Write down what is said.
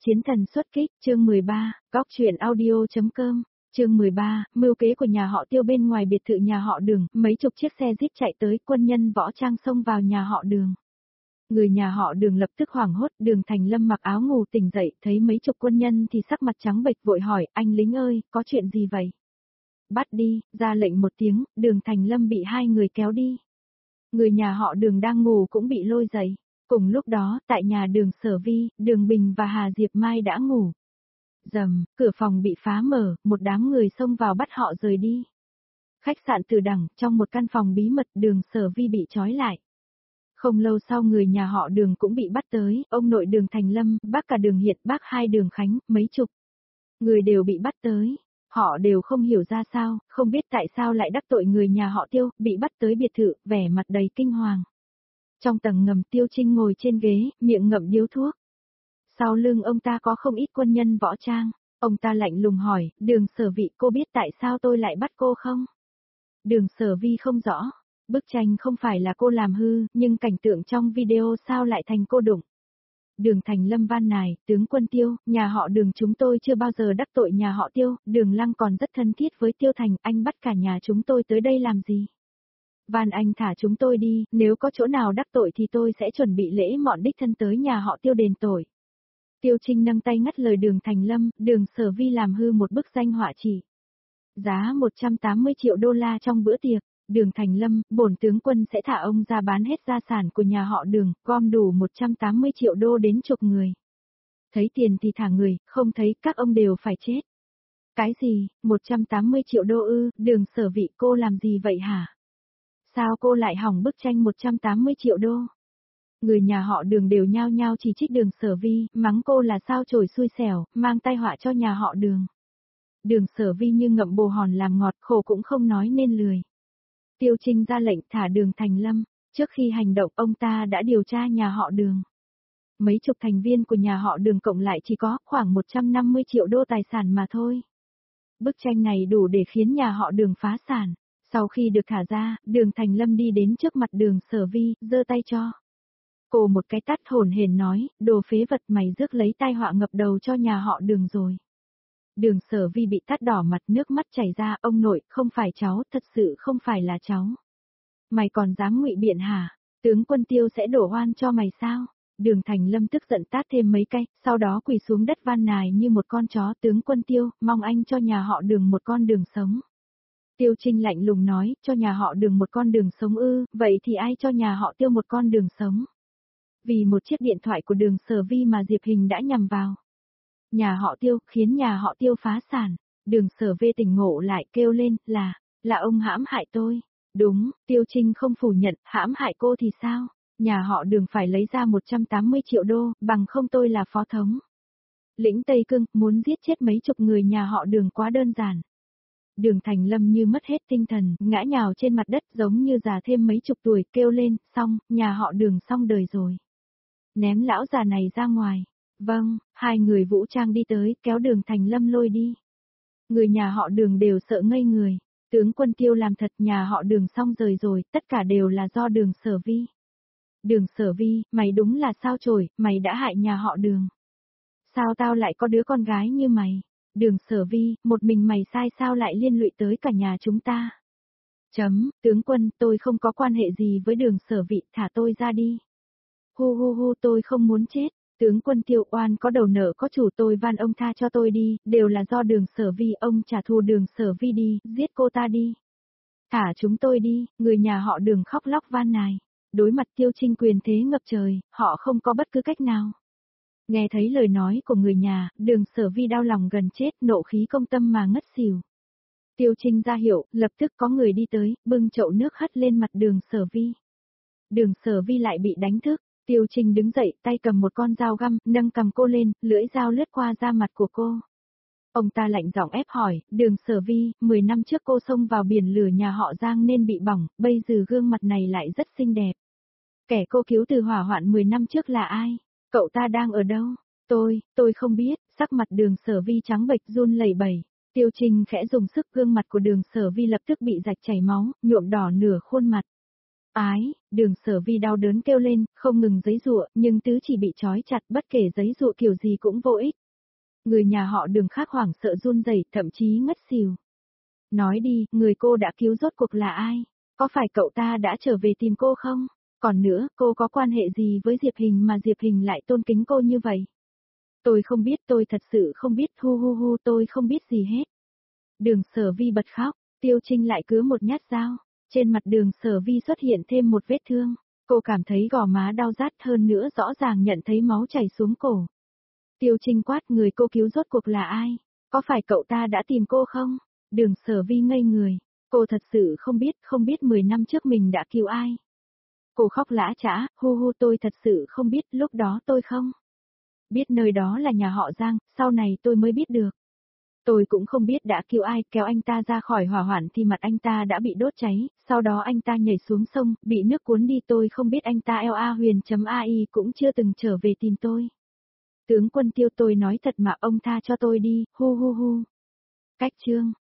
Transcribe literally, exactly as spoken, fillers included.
Chiến thần xuất kích, chương mười ba, góc truyện audio.com, chương mười ba, mưu kế của nhà họ Tiêu bên ngoài biệt thự nhà họ Đường, mấy chục chiếc xe jeep chạy tới, quân nhân võ trang xông vào nhà họ Đường. Người nhà họ Đường lập tức hoảng hốt, Đường Thành Lâm mặc áo ngủ tỉnh dậy, thấy mấy chục quân nhân thì sắc mặt trắng bệch vội hỏi, anh lính ơi, có chuyện gì vậy? Bắt đi, ra lệnh một tiếng, Đường Thành Lâm bị hai người kéo đi. Người nhà họ Đường đang ngủ cũng bị lôi dậy. Cùng lúc đó, tại nhà Đường Sở Vi, Đường Bình và Hà Diệp Mai đã ngủ. Rầm, cửa phòng bị phá mở, một đám người xông vào bắt họ rời đi. Khách sạn Từ Đằng, trong một căn phòng bí mật, Đường Sở Vi bị trói lại. Không lâu sau người nhà họ Đường cũng bị bắt tới, ông nội Đường Thành Lâm, bác cả Đường Hiện, bác hai Đường Khánh, mấy chục người đều bị bắt tới. Họ đều không hiểu ra sao, không biết tại sao lại đắc tội người nhà họ Tiêu, bị bắt tới biệt thự, vẻ mặt đầy kinh hoàng. Trong tầng ngầm Tiêu Trinh ngồi trên ghế, miệng ngậm điếu thuốc. Sau lưng ông ta có không ít quân nhân võ trang. Ông ta lạnh lùng hỏi, Đường Sở Vi, cô biết tại sao tôi lại bắt cô không? Đường Sở Vi không rõ. Bức tranh không phải là cô làm hư, nhưng cảnh tượng trong video sao lại thành cô đụng? Đường Thành Lâm van nài, tướng quân Tiêu, nhà họ Đường chúng tôi chưa bao giờ đắc tội nhà họ Tiêu, Đường Lăng còn rất thân thiết với Tiêu Thành, anh bắt cả nhà chúng tôi tới đây làm gì? Van anh thả chúng tôi đi, nếu có chỗ nào đắc tội thì tôi sẽ chuẩn bị lễ mọn đích thân tới nhà họ Tiêu đền tội. Tiêu Trinh nâng tay ngắt lời Đường Thành Lâm, Đường Sở Vi làm hư một bức danh họa chỉ. Giá một trăm tám mươi triệu đô la trong bữa tiệc. Đường Thành Lâm, bổn tướng quân sẽ thả ông ra bán hết gia sản của nhà họ Đường, gom đủ một trăm tám mươi triệu đô đến chục người. Thấy tiền thì thả người, không thấy các ông đều phải chết. Cái gì, một trăm tám mươi triệu đô ư, Đường Sở Vi cô làm gì vậy hả? Sao cô lại hỏng bức tranh một trăm tám mươi triệu đô? Người nhà họ Đường đều nhao nhao chỉ trích Đường Sở Vi, mắng cô là sao chổi xui xẻo, mang tai họa cho nhà họ Đường. Đường Sở Vi như ngậm bồ hòn làm ngọt, khổ cũng không nói nên lười. Tiêu Trinh ra lệnh thả Đường Thành Lâm, trước khi hành động ông ta đã điều tra nhà họ Đường. Mấy chục thành viên của nhà họ Đường cộng lại chỉ có khoảng một trăm năm mươi triệu đô tài sản mà thôi. Bức tranh này đủ để khiến nhà họ Đường phá sản. Sau khi được thả ra, Đường Thành Lâm đi đến trước mặt Đường Sở Vi, giơ tay cho cô một cái tát, hổn hển nói, đồ phế vật, mày rước lấy tai họa ngập đầu cho nhà họ Đường rồi. Đường Sở Vi bị tát đỏ mặt, nước mắt chảy ra, ông nội, không phải cháu, thật sự không phải là cháu. Mày còn dám ngụy biện hả? Tướng quân Tiêu sẽ đổ oan cho mày sao? Đường Thành Lâm tức giận tát thêm mấy cái, sau đó quỳ xuống đất van nài như một con chó, tướng quân Tiêu, mong anh cho nhà họ Đường một con đường sống. Tiêu Trinh lạnh lùng nói, cho nhà họ Đường một con đường sống ư, vậy thì ai cho nhà họ Tiêu một con đường sống? Vì một chiếc điện thoại của Đường Sở Vi mà Diệp Hình đã nhằm vào nhà họ Tiêu, khiến nhà họ Tiêu phá sản. Đường Sở Vi tỉnh ngộ lại, kêu lên, là, là ông hãm hại tôi. Đúng, Tiêu Trinh không phủ nhận, hãm hại cô thì sao? Nhà họ Đường phải lấy ra một trăm tám mươi triệu đô, bằng không tôi là phó thống lĩnh Tây Cương, muốn giết chết mấy chục người nhà họ Đường quá đơn giản. Đường Thành Lâm như mất hết tinh thần, ngã nhào trên mặt đất giống như già thêm mấy chục tuổi, kêu lên, xong, nhà họ Đường xong đời rồi. Ném lão già này ra ngoài. Vâng, hai người vũ trang đi tới, kéo Đường Thành Lâm lôi đi. Người nhà họ Đường đều sợ ngây người. Tướng quân Tiêu làm thật, nhà họ Đường xong rời rồi, tất cả đều là do Đường Sở Vi. Đường Sở Vi, mày đúng là sao chổi, mày đã hại nhà họ Đường. Sao tao lại có đứa con gái như mày? Đường Sở Vi, một mình mày sai sao lại liên lụy tới cả nhà chúng ta? Chấm, tướng quân, tôi không có quan hệ gì với Đường Sở Vi, thả tôi ra đi. Hu hu hu, tôi không muốn chết. Tướng quân Tiêu, oan có đầu nợ có chủ, tôi van ông tha cho tôi đi, đều là do Đường Sở Vi, ông trả thù Đường Sở Vi đi, giết cô ta đi. Thả chúng tôi đi, người nhà họ Đường khóc lóc van nài. Đối mặt Tiêu Trinh quyền thế ngập trời, họ không có bất cứ cách nào. Nghe thấy lời nói của người nhà, Đường Sở Vi đau lòng gần chết, nộ khí công tâm mà ngất xỉu. Tiêu Trinh ra hiệu, lập tức có người đi tới, bưng chậu nước hất lên mặt Đường Sở Vi. Đường Sở Vi lại bị đánh thức. Tiêu Trinh đứng dậy, tay cầm một con dao găm, nâng cầm cô lên, lưỡi dao lướt qua da mặt của cô. Ông ta lạnh giọng ép hỏi, Đường Sở Vi, mười năm trước cô xông vào biển lửa nhà họ Giang nên bị bỏng, bây giờ gương mặt này lại rất xinh đẹp. Kẻ cô cứu từ hỏa hoạn mười năm trước là ai? Cậu ta đang ở đâu? Tôi, tôi không biết, sắc mặt Đường Sở Vi trắng bệch run lẩy bẩy. Tiêu Trinh khẽ dùng sức, gương mặt của Đường Sở Vi lập tức bị rạch chảy máu, nhuộm đỏ nửa khuôn mặt. Ái, Đường Sở Vi đau đớn kêu lên, không ngừng giãy giụa, nhưng tứ chỉ bị trói chặt, bất kể giãy giụa kiểu gì cũng vô ích. Người nhà họ Đường khác hoảng sợ run rẩy, thậm chí ngất xỉu. Nói đi, người cô đã cứu rốt cuộc là ai? Có phải cậu ta đã trở về tìm cô không? Còn nữa, cô có quan hệ gì với Diệp Hình mà Diệp Hình lại tôn kính cô như vậy? Tôi không biết, tôi thật sự không biết, hu hu hu, tôi không biết gì hết. Đường Sở Vi bật khóc, Tiêu Trinh lại cứa một nhát dao. Trên mặt Đường Sở Vi xuất hiện thêm một vết thương. Cô cảm thấy gò má đau rát, hơn nữa rõ ràng nhận thấy máu chảy xuống cổ. Tiêu Trinh quát, người cô cứu rốt cuộc là ai? Có phải cậu ta đã tìm cô không? Đường Sở Vi ngây người. Cô thật sự không biết, không biết mười năm trước mình đã cứu ai. Cô khóc lã chã, hu hu, tôi thật sự không biết, lúc đó tôi không biết nơi đó là nhà họ Giang, sau này tôi mới biết được. Tôi cũng không biết đã cứu ai, kéo anh ta ra khỏi hỏa hoạn thì mặt anh ta đã bị đốt cháy, sau đó anh ta nhảy xuống sông, bị nước cuốn đi, tôi không biết anh ta eo a huyền.ai cũng chưa từng trở về tìm tôi. Tướng quân Tiêu, tôi nói thật mà, ông tha cho tôi đi, hu hu hu. Cách chương